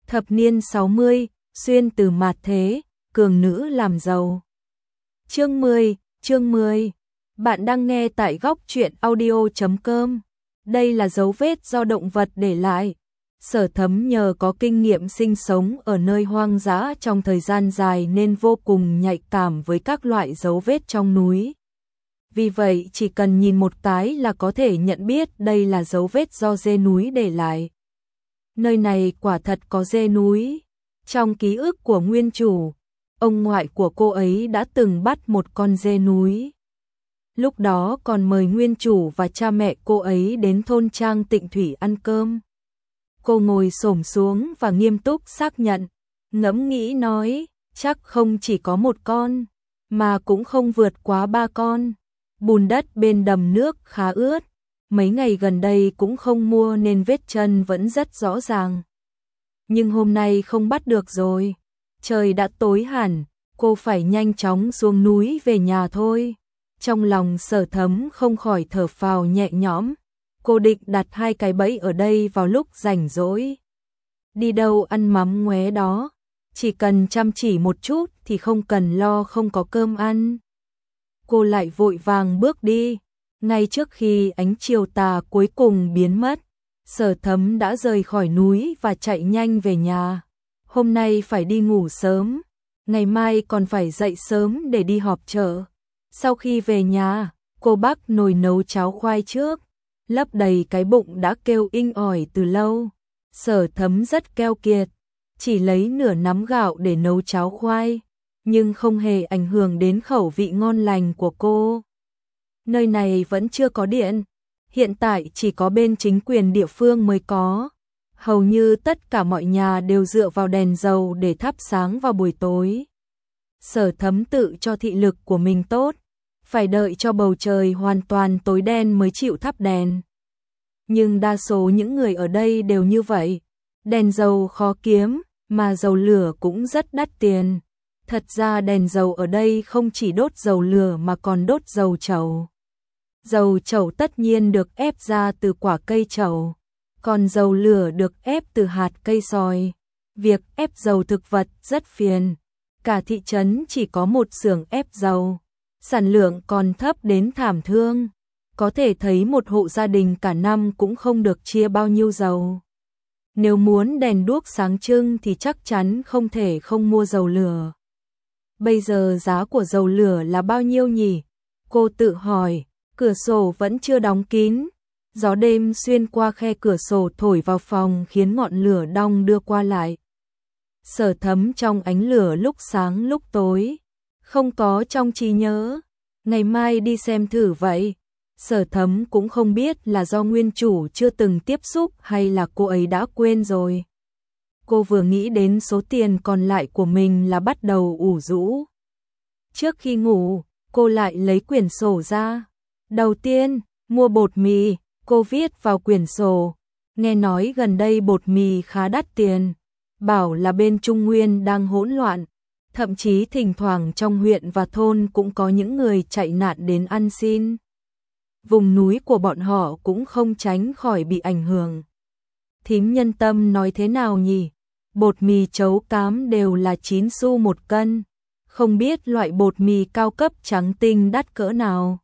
Thập niên 60, xuyên từ mạt thế, cường nữ làm giàu. Chương 10. Bạn đang nghe tại góc truyện audio.com. Đây là dấu vết do động vật để lại. Sở Thấm nhờ có kinh nghiệm sinh sống ở nơi hoang dã trong thời gian dài nên vô cùng nhạy cảm với các loại dấu vết trong núi. Vì vậy chỉ cần nhìn một cái là có thể nhận biết đây là dấu vết do dê núi để lại. Nơi này quả thật có dê núi. Trong ký ức của nguyên chủ, ông ngoại của cô ấy đã từng bắt một con dê núi. Lúc đó còn mời nguyên chủ và cha mẹ cô ấy đến thôn trang Tịnh Thủy ăn cơm. Cô ngồi xổm xuống và nghiêm túc xác nhận, ngẫm nghĩ nói, chắc không chỉ có một con, mà cũng không vượt quá 3 con. Bùn đất bên đầm nước khá ướt, mấy ngày gần đây cũng không mua nên vết chân vẫn rất rõ ràng. Nhưng hôm nay không bắt được rồi, trời đã tối hẳn, cô phải nhanh chóng xuống núi về nhà thôi. Trong lòng Sở Thấm không khỏi thở phào nhẹ nhõm, cô định đặt 2 cái bẫy ở đây vào lúc rảnh rỗi. Đi đâu ăn mắm ngoé đó, chỉ cần chăm chỉ một chút thì không cần lo không có cơm ăn. Cô lại vội vàng bước đi, ngay trước khi ánh chiều tà cuối cùng biến mất, Sở Thấm đã rời khỏi núi và chạy nhanh về nhà. Hôm nay phải đi ngủ sớm, ngày mai còn phải dậy sớm để đi họp chợ. Sau khi về nhà, cô bắc nồi nấu cháo khoai trước, lấp đầy cái bụng đã kêu inh ỏi từ lâu. Sở Thấm rất keo kiệt, chỉ lấy nửa nắm gạo để nấu cháo khoai, nhưng không hề ảnh hưởng đến khẩu vị ngon lành của cô. Nơi này vẫn chưa có điện, hiện tại chỉ có bên chính quyền địa phương mới có. Hầu như tất cả mọi nhà đều dựa vào đèn dầu để thắp sáng vào buổi tối. Sở Thấm tự cho thị lực của mình tốt, phải đợi cho bầu trời hoàn toàn tối đen mới chịu thắp đèn. Nhưng đa số những người ở đây đều như vậy, đèn dầu khó kiếm, mà dầu lửa cũng rất đắt tiền. Thật ra đèn dầu ở đây không chỉ đốt dầu lửa mà còn đốt dầu trầu. Dầu trầu tất nhiên được ép ra từ quả cây trầu, còn dầu lửa được ép từ hạt cây sòi. Việc ép dầu thực vật rất phiền, cả thị trấn chỉ có một xưởng ép dầu, sản lượng còn thấp đến thảm thương. Có thể thấy một hộ gia đình cả năm cũng không được chia bao nhiêu dầu. Nếu muốn đèn đuốc sáng trưng thì chắc chắn không thể không mua dầu lửa. Bây giờ giá của dầu lửa là bao nhiêu nhỉ? Cô tự hỏi, cửa sổ vẫn chưa đóng kín. Gió đêm xuyên qua khe cửa sổ thổi vào phòng khiến ngọn lửa đong đưa qua lại. Sở Thấm trong ánh lửa lúc sáng lúc tối, không có trong trí nhớ. Ngày mai đi xem thử vậy. Sở Thấm cũng không biết là do nguyên chủ chưa từng tiếp xúc hay là cô ấy đã quên rồi. Cô vừa nghĩ đến số tiền còn lại của mình là bắt đầu ủ rũ. Trước khi ngủ, cô lại lấy quyển sổ ra. Đầu tiên, mua bột mì, cô viết vào quyển sổ. Nghe nói gần đây bột mì khá đắt tiền, bảo là bên Trung Nguyên đang hỗn loạn. Thậm chí thỉnh thoảng trong huyện và thôn cũng có những người chạy nạn đến ăn xin. Vùng núi của bọn họ cũng không tránh khỏi bị ảnh hưởng. Thím Nhân Tâm nói thế nào nhỉ? Bột mì chấu cám đều là 9 xu một cân. Không biết loại bột mì cao cấp trắng tinh đắt cỡ nào.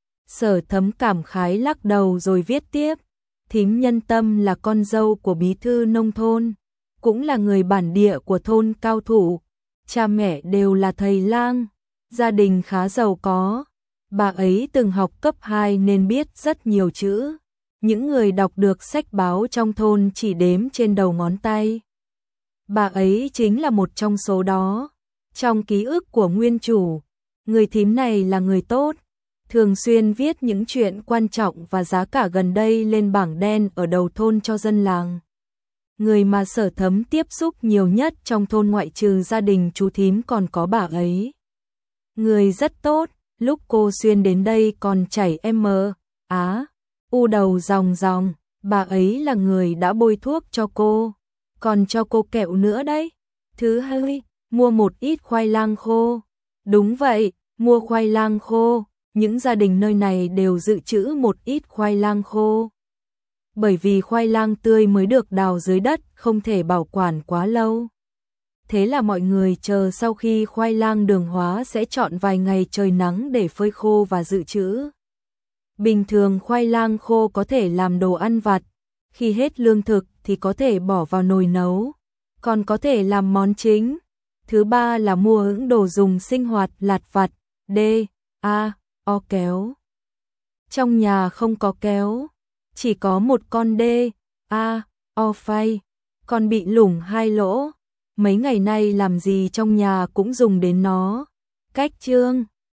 Sở Thấm cảm khái lắc đầu rồi viết tiếp. Thím Nhân Tâm là con dâu của bí thư nông thôn, cũng là người bản địa của thôn cao thủ. Cha mẹ đều là thầy lang, gia đình khá giàu có. Bà ấy từng học cấp 2 nên biết rất nhiều chữ. Những người đọc được sách báo trong thôn chỉ đếm trên đầu ngón tay. Bà ấy chính là một trong số đó. Trong ký ức của nguyên chủ, người thím này là người tốt, thường xuyên viết những chuyện quan trọng và giá cả gần đây lên bảng đen ở đầu thôn cho dân làng. Người mà Sở Thấm tiếp xúc nhiều nhất trong thôn ngoại trừ gia đình chú thím còn có bà ấy. Người rất tốt, lúc cô xuyên đến đây còn chảy u đầu ròng ròng, bà ấy là người đã bôi thuốc cho cô, còn cho cô kẹo nữa đấy. Thứ hai, mua một ít khoai lang khô. Đúng vậy, mua khoai lang khô, những gia đình nơi này đều dự trữ một ít khoai lang khô. bởi vì khoai lang tươi mới được đào dưới đất không thể bảo quản quá lâu. Thế là mọi người chờ sau khi khoai lang đường hóa sẽ chọn vài ngày trời nắng để phơi khô và dự trữ. Bình thường khoai lang khô có thể làm đồ ăn vặt, khi hết lương thực thì có thể bỏ vào nồi nấu, còn có thể làm món chính. Thứ ba là mua những đồ dùng sinh hoạt lặt vặt, o kéo. Trong nhà không có kéo, chỉ có một con o phay, còn bị lủng 2 lỗ. Mấy ngày nay làm gì trong nhà cũng dùng đến nó. Cách chương